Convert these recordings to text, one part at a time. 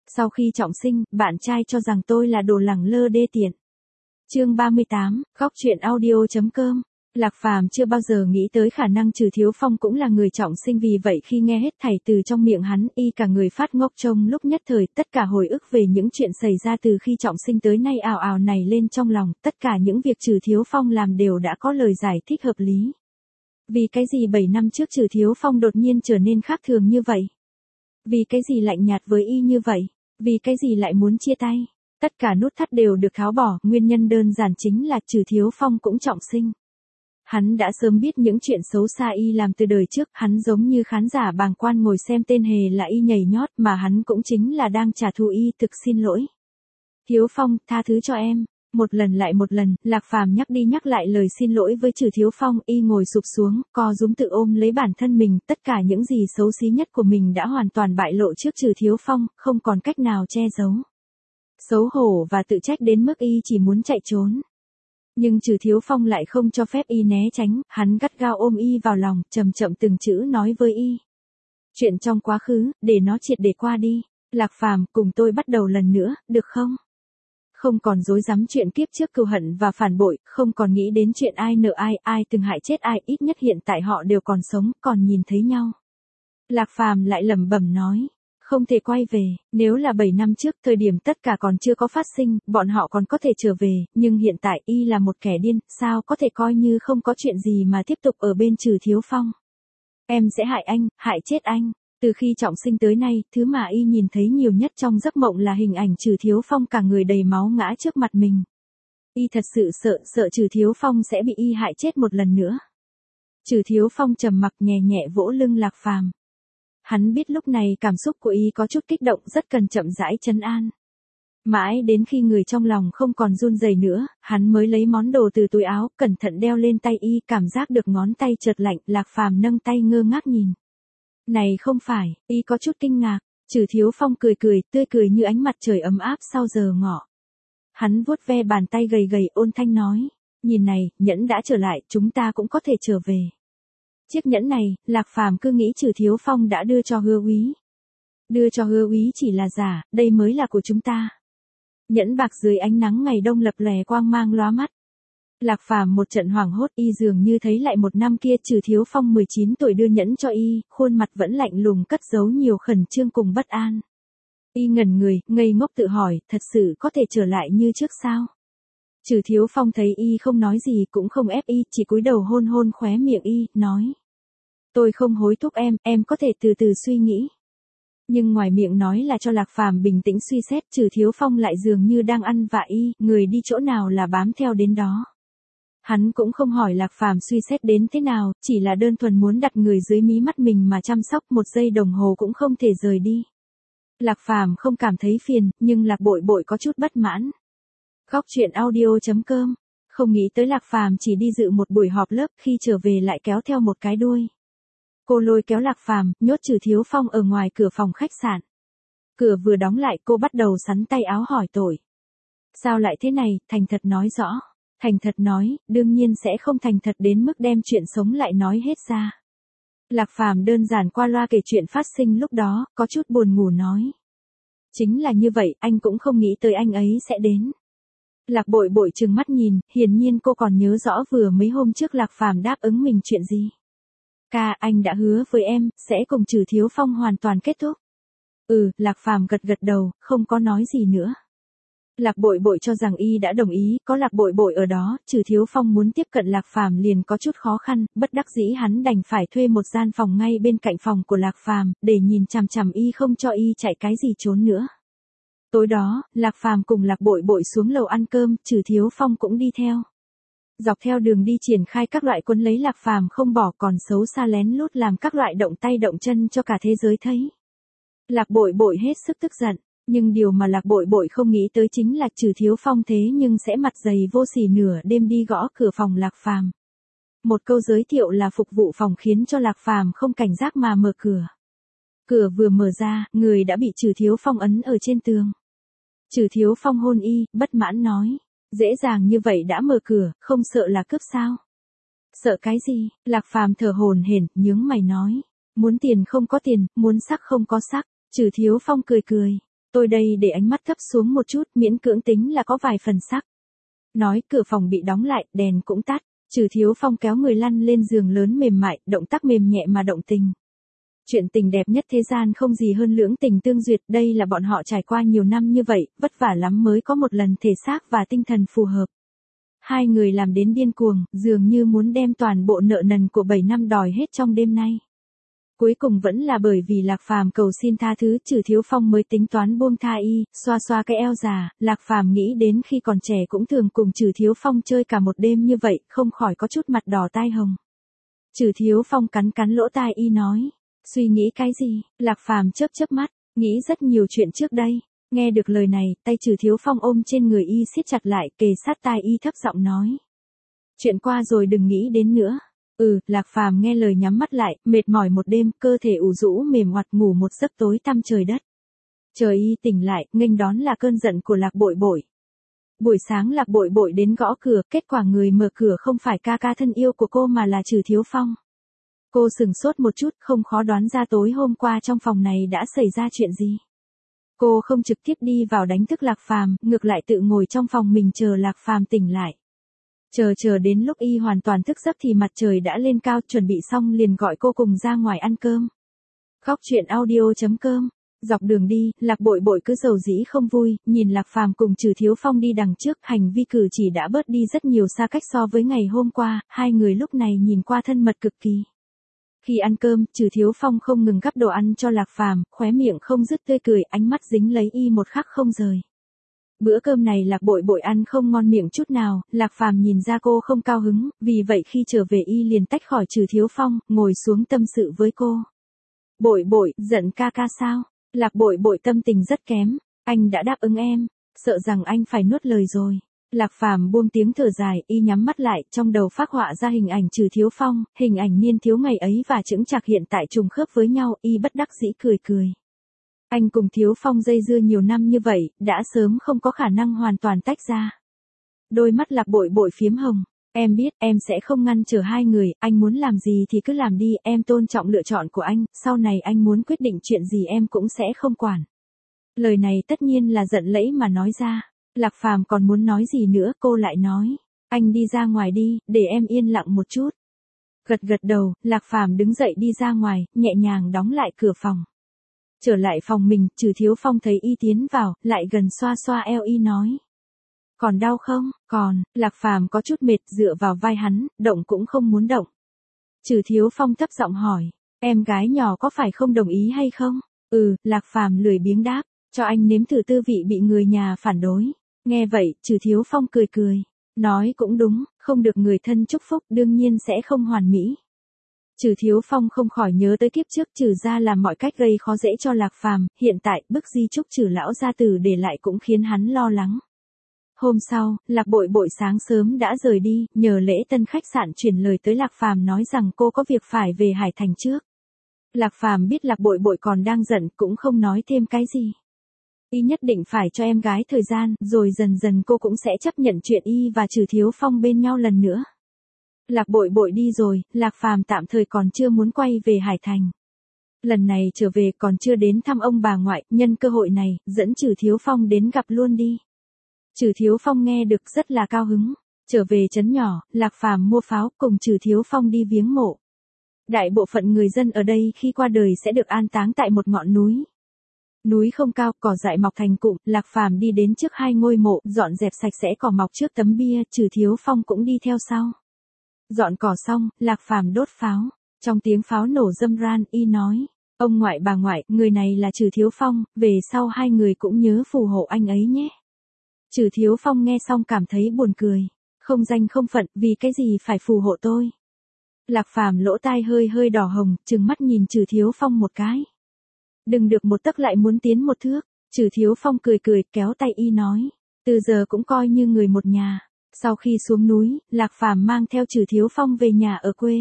Sau khi trọng sinh, bạn trai cho rằng tôi là đồ lẳng lơ đê tiện. Chương 38, góc truyện audio.com. Lạc Phàm chưa bao giờ nghĩ tới khả năng Trừ Thiếu Phong cũng là người trọng sinh, vì vậy khi nghe hết thảy từ trong miệng hắn, y cả người phát ngốc trông lúc nhất thời, tất cả hồi ức về những chuyện xảy ra từ khi trọng sinh tới nay ào ào nảy lên trong lòng, tất cả những việc Trừ Thiếu Phong làm đều đã có lời giải thích hợp lý. Vì cái gì 7 năm trước Trừ Thiếu Phong đột nhiên trở nên khác thường như vậy? Vì cái gì lạnh nhạt với y như vậy? Vì cái gì lại muốn chia tay? Tất cả nút thắt đều được tháo bỏ, nguyên nhân đơn giản chính là Trừ Thiếu Phong cũng trọng sinh. Hắn đã sớm biết những chuyện xấu xa y làm từ đời trước, hắn giống như khán giả bàng quan ngồi xem tên hề là y nhảy nhót, mà hắn cũng chính là đang trả thù y. Thực xin lỗi. Thiếu Phong, tha thứ cho em. Một lần lại một lần, Lạc Phàm nhắc đi nhắc lại lời xin lỗi với Trừ Thiếu Phong, y ngồi sụp xuống, co rúm tự ôm lấy bản thân mình, tất cả những gì xấu xí nhất của mình đã hoàn toàn bại lộ trước Trừ Thiếu Phong, không còn cách nào che giấu. Xấu hổ và tự trách đến mức y chỉ muốn chạy trốn. Nhưng Trừ Thiếu Phong lại không cho phép y né tránh, hắn gắt gao ôm y vào lòng, chậm chậm từng chữ nói với y. Chuyện trong quá khứ, để nó triệt để qua đi. Lạc Phàm, cùng tôi bắt đầu lần nữa, được không? Không còn dối dám chuyện kiếp trước cừu hận và phản bội, không còn nghĩ đến chuyện ai nợ ai, ai từng hại chết ai, ít nhất hiện tại họ đều còn sống, còn nhìn thấy nhau. Lạc Phàm lại lẩm bẩm nói. Không thể quay về, nếu là 7 năm trước, thời điểm tất cả còn chưa có phát sinh, bọn họ còn có thể trở về, nhưng hiện tại y là một kẻ điên, sao có thể coi như không có chuyện gì mà tiếp tục ở bên Trừ Thiếu Phong. Em sẽ hại anh, hại chết anh. Từ khi trọng sinh tới nay, thứ mà y nhìn thấy nhiều nhất trong giấc mộng là hình ảnh Trừ Thiếu Phong cả người đầy máu ngã trước mặt mình. Y thật sự sợ Trừ Thiếu Phong sẽ bị y hại chết một lần nữa. Trừ Thiếu Phong trầm mặc nhẹ nhẹ vỗ lưng Lạc Phàm. Hắn biết lúc này cảm xúc của y có chút kích động, rất cần chậm rãi trấn an. Mãi đến khi người trong lòng không còn run rẩy nữa, hắn mới lấy món đồ từ túi áo, cẩn thận đeo lên tay y, cảm giác được ngón tay chợt lạnh. Lạc Phàm nâng tay ngơ ngác nhìn. Này không phải, y có chút kinh ngạc. Trừ Thiếu Phong cười cười, tươi cười như ánh mặt trời ấm áp sau giờ ngọ. Hắn vuốt ve bàn tay gầy gầy, ôn thanh nói. Nhìn này, nhẫn đã trở lại, chúng ta cũng có thể trở về. Chiếc nhẫn này, Lạc Phàm cứ nghĩ Trừ Thiếu Phong đã đưa cho Hứa Úy. Đưa cho Hứa Úy chỉ là giả, đây mới là của chúng ta. Nhẫn bạc dưới ánh nắng ngày đông lập lòe quang mang lóa mắt. Lạc Phàm một trận hoảng hốt, y dường như thấy lại một năm kia Trừ Thiếu Phong 19 tuổi đưa nhẫn cho y, khuôn mặt vẫn lạnh lùng cất giấu nhiều khẩn trương cùng bất an. Y ngẩn người, ngây ngốc tự hỏi, thật sự có thể trở lại như trước sao? Trừ Thiếu Phong thấy y không nói gì cũng không ép y, chỉ cúi đầu hôn hôn khóe miệng y, nói. Tôi không hối thúc em có thể từ từ suy nghĩ. Nhưng ngoài miệng nói là cho Lạc Phàm bình tĩnh suy xét, Trừ Thiếu Phong lại dường như đang ăn vạ y, người đi chỗ nào là bám theo đến đó. Hắn cũng không hỏi Lạc Phàm suy xét đến thế nào, chỉ là đơn thuần muốn đặt người dưới mí mắt mình mà chăm sóc, một giây đồng hồ cũng không thể rời đi. Lạc Phàm không cảm thấy phiền, nhưng Lạc Bội Bội có chút bất mãn. Góc truyện audio.com. Không nghĩ tới Lạc Phàm chỉ đi dự một buổi họp lớp, khi trở về lại kéo theo một cái đuôi. Cô lôi kéo Lạc Phàm, nhốt Trừ Thiếu Phong ở ngoài cửa phòng khách sạn. Cửa vừa đóng lại, cô bắt đầu xắn tay áo hỏi tội. Sao lại thế này, thành thật nói rõ. Thành thật nói, đương nhiên sẽ không thành thật đến mức đem chuyện sống lại nói hết ra. Lạc Phàm đơn giản qua loa kể chuyện phát sinh lúc đó, có chút buồn ngủ nói. Chính là như vậy, anh cũng không nghĩ tới anh ấy sẽ đến. Lạc Bội Bội trừng mắt nhìn, hiển nhiên cô còn nhớ rõ vừa mấy hôm trước Lạc Phàm đáp ứng mình chuyện gì. Ca, anh đã hứa với em, sẽ cùng Trừ Thiếu Phong hoàn toàn kết thúc. Lạc Phàm gật gật đầu, không có nói gì nữa. Lạc Bội Bội cho rằng y đã đồng ý, có Lạc Bội Bội ở đó, Trừ Thiếu Phong muốn tiếp cận Lạc Phàm liền có chút khó khăn, bất đắc dĩ hắn đành phải thuê một gian phòng ngay bên cạnh phòng của Lạc Phàm, để nhìn chằm chằm y không cho y chạy cái gì trốn nữa. Tối đó, Lạc Phàm cùng Lạc Bội Bội xuống lầu ăn cơm, Trừ Thiếu Phong cũng đi theo. Dọc theo đường đi triển khai các loại quấn lấy Lạc Phàm không bỏ, còn xấu xa lén lút làm các loại động tay động chân cho cả thế giới thấy. Lạc Bội Bội hết sức tức giận, nhưng điều mà Lạc Bội Bội không nghĩ tới chính là Trừ Thiếu Phong thế nhưng sẽ mặt dày vô sỉ nửa đêm đi gõ cửa phòng Lạc Phàm. Một câu giới thiệu là phục vụ phòng khiến cho Lạc Phàm không cảnh giác mà mở cửa. Cửa vừa mở ra, người đã bị Trừ Thiếu Phong ấn ở trên tường. Trừ Thiếu Phong hôn y, bất mãn nói. Dễ dàng như vậy đã mở cửa, không sợ là cướp sao? Sợ cái gì? Lạc Phàm thở hổn hển, nhướng mày nói. Muốn tiền không có tiền, muốn sắc không có sắc. Trừ Thiếu Phong cười cười. Tôi đây để ánh mắt thấp xuống một chút, miễn cưỡng tính là có vài phần sắc. Nói cửa phòng bị đóng lại, đèn cũng tắt. Trừ Thiếu Phong kéo người lăn lên giường lớn mềm mại, động tác mềm nhẹ mà động tình. Chuyện tình đẹp nhất thế gian không gì hơn lưỡng tình tương duyệt, đây là bọn họ trải qua nhiều năm như vậy, vất vả lắm mới có một lần thể xác và tinh thần phù hợp. Hai người làm đến điên cuồng, dường như muốn đem toàn bộ nợ nần của 7 năm đòi hết trong đêm nay. Cuối cùng vẫn là bởi vì Lạc Phàm cầu xin tha thứ, Trừ Thiếu Phong mới tính toán buông tha y, xoa xoa cái eo già. Lạc Phàm nghĩ đến khi còn trẻ cũng thường cùng Trừ Thiếu Phong chơi cả một đêm như vậy, không khỏi có chút mặt đỏ tai hồng. Trừ Thiếu Phong cắn cắn lỗ tai y nói, suy nghĩ cái gì? Lạc Phàm chớp chớp mắt, nghĩ rất nhiều chuyện trước đây. Nghe được lời này, tay Trừ Thiếu Phong ôm trên người y siết chặt lại, kề sát tai y thấp giọng nói, chuyện qua rồi đừng nghĩ đến nữa. Lạc Phàm nghe lời nhắm mắt lại, mệt mỏi một đêm, cơ thể ủ rũ mềm oặt ngủ một giấc tối tăm trời đất. Chờ y tỉnh lại, nghênh đón là cơn giận của Lạc Bội Bội. Buổi sáng Lạc Bội Bội đến gõ cửa, kết quả người mở cửa không phải ca ca thân yêu của cô mà là Trừ Thiếu Phong. Cô sừng sốt một chút, không khó đoán ra tối hôm qua trong phòng này đã xảy ra chuyện gì. Cô không trực tiếp đi vào đánh thức Lạc Phàm, ngược lại tự ngồi trong phòng mình chờ Lạc Phàm tỉnh lại. Chờ đến lúc y hoàn toàn thức giấc thì mặt trời đã lên cao, chuẩn bị xong liền gọi cô cùng ra ngoài ăn cơm. Góc truyện audio.com. Dọc đường đi, Lạc Bội Bội cứ dầu dĩ không vui, nhìn Lạc Phàm cùng Trừ Thiếu Phong đi đằng trước, hành vi cử chỉ đã bớt đi rất nhiều xa cách so với ngày hôm qua, hai người lúc này nhìn qua thân mật cực kỳ. Khi ăn cơm, Trừ Thiếu Phong không ngừng gắp đồ ăn cho Lạc Phàm, khóe miệng không dứt tươi cười, ánh mắt dính lấy y một khắc không rời. Bữa cơm này Lạc Bội Bội ăn không ngon miệng chút nào, Lạc Phàm nhìn ra cô không cao hứng, vì vậy khi trở về y liền tách khỏi Trừ Thiếu Phong, ngồi xuống tâm sự với cô. Bội Bội, giận ca ca sao? Lạc Bội Bội tâm tình rất kém, anh đã đáp ứng em, sợ rằng anh phải nuốt lời rồi. Lạc Phàm buông tiếng thở dài, y nhắm mắt lại, trong đầu phác họa ra hình ảnh Trừ Thiếu Phong, hình ảnh niên thiếu ngày ấy và chững chạc hiện tại trùng khớp với nhau, y bất đắc dĩ cười cười. Anh cùng Thiếu Phong dây dưa nhiều năm như vậy, đã sớm không có khả năng hoàn toàn tách ra. Đôi mắt Lạc Bội Bội phiếm hồng, em biết, em sẽ không ngăn trở hai người, anh muốn làm gì thì cứ làm đi, em tôn trọng lựa chọn của anh, sau này anh muốn quyết định chuyện gì em cũng sẽ không quản. Lời này tất nhiên là giận lẫy mà nói ra. Lạc Phàm còn muốn nói gì nữa, cô lại nói, anh đi ra ngoài đi, để em yên lặng một chút. Gật gật đầu, Lạc Phàm đứng dậy đi ra ngoài, nhẹ nhàng đóng lại cửa phòng. Trở lại phòng mình, Trừ Thiếu Phong thấy y tiến vào, lại gần xoa xoa eo y nói, còn đau không? Còn. Lạc Phàm có chút mệt, dựa vào vai hắn, động cũng không muốn động. Trừ Thiếu Phong thấp giọng hỏi, em gái nhỏ có phải không đồng ý hay không? Lạc Phàm lười biếng đáp, cho anh nếm thử tư vị bị người nhà phản đối. Nghe vậy, Trừ Thiếu Phong cười cười, nói cũng đúng, không được người thân chúc phúc đương nhiên sẽ không hoàn mỹ. Trừ Thiếu Phong không khỏi nhớ tới kiếp trước Trừ gia làm mọi cách gây khó dễ cho Lạc Phàm, hiện tại bức di chúc Trừ lão gia tử để lại cũng khiến hắn lo lắng. Hôm sau, Lạc Bội Bội sáng sớm đã rời đi, nhờ Lễ Tân khách sạn truyền lời tới Lạc Phàm nói rằng cô có việc phải về Hải Thành trước. Lạc Phàm biết Lạc Bội Bội còn đang giận cũng không nói thêm cái gì. Y nhất định phải cho em gái thời gian, rồi dần dần cô cũng sẽ chấp nhận chuyện y và Trừ Thiếu Phong bên nhau lần nữa. Lạc Bội Bội đi rồi, Lạc Phàm tạm thời còn chưa muốn quay về Hải Thành. Lần này trở về còn chưa đến thăm ông bà ngoại, nhân cơ hội này, dẫn Trừ Thiếu Phong đến gặp luôn đi. Trừ Thiếu Phong nghe được rất là cao hứng. Trở về trấn nhỏ, Lạc Phàm mua pháo cùng Trừ Thiếu Phong đi viếng mộ. Đại bộ phận người dân ở đây khi qua đời sẽ được an táng tại một ngọn núi. Núi không cao, cỏ dại mọc thành cụm, Lạc Phàm đi đến trước hai ngôi mộ, dọn dẹp sạch sẽ cỏ mọc trước tấm bia, Trừ Thiếu Phong cũng đi theo sau. Dọn cỏ xong, Lạc Phàm đốt pháo. Trong tiếng pháo nổ râm ran, y nói, ông ngoại bà ngoại, người này là Trừ Thiếu Phong, về sau hai người cũng nhớ phù hộ anh ấy nhé. Trừ Thiếu Phong nghe xong cảm thấy buồn cười, không danh không phận, vì cái gì phải phù hộ tôi. Lạc Phàm lỗ tai hơi hơi đỏ hồng, trừng mắt nhìn Trừ Thiếu Phong một cái. Đừng được một tấc lại muốn tiến một thước. Trừ Thiếu Phong cười cười, kéo tay y nói, từ giờ cũng coi như người một nhà. Sau khi xuống núi, Lạc Phàm mang theo Trừ Thiếu Phong về nhà ở quê.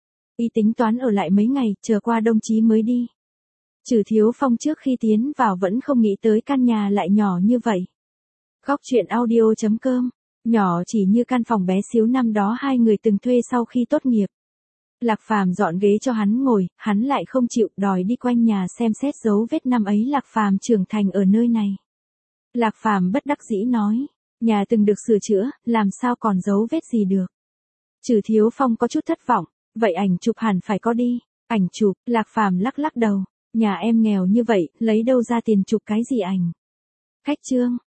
Y tính toán ở lại mấy ngày, chờ qua Đông Chí mới đi. Trừ Thiếu Phong trước khi tiến vào vẫn không nghĩ tới căn nhà lại nhỏ như vậy. Góc truyện audio.com, nhỏ chỉ như căn phòng bé xíu năm đó hai người từng thuê sau khi tốt nghiệp. Lạc Phàm dọn ghế cho hắn ngồi, hắn lại không chịu, đòi đi quanh nhà xem xét dấu vết năm ấy Lạc Phàm trưởng thành ở nơi này. Lạc Phàm bất đắc dĩ nói, nhà từng được sửa chữa, làm sao còn dấu vết gì được. Trừ Thiếu Phong có chút thất vọng, vậy ảnh chụp hẳn phải có đi. Ảnh chụp, Lạc Phàm lắc lắc đầu, nhà em nghèo như vậy, lấy đâu ra tiền chụp cái gì ảnh. Khách Trương,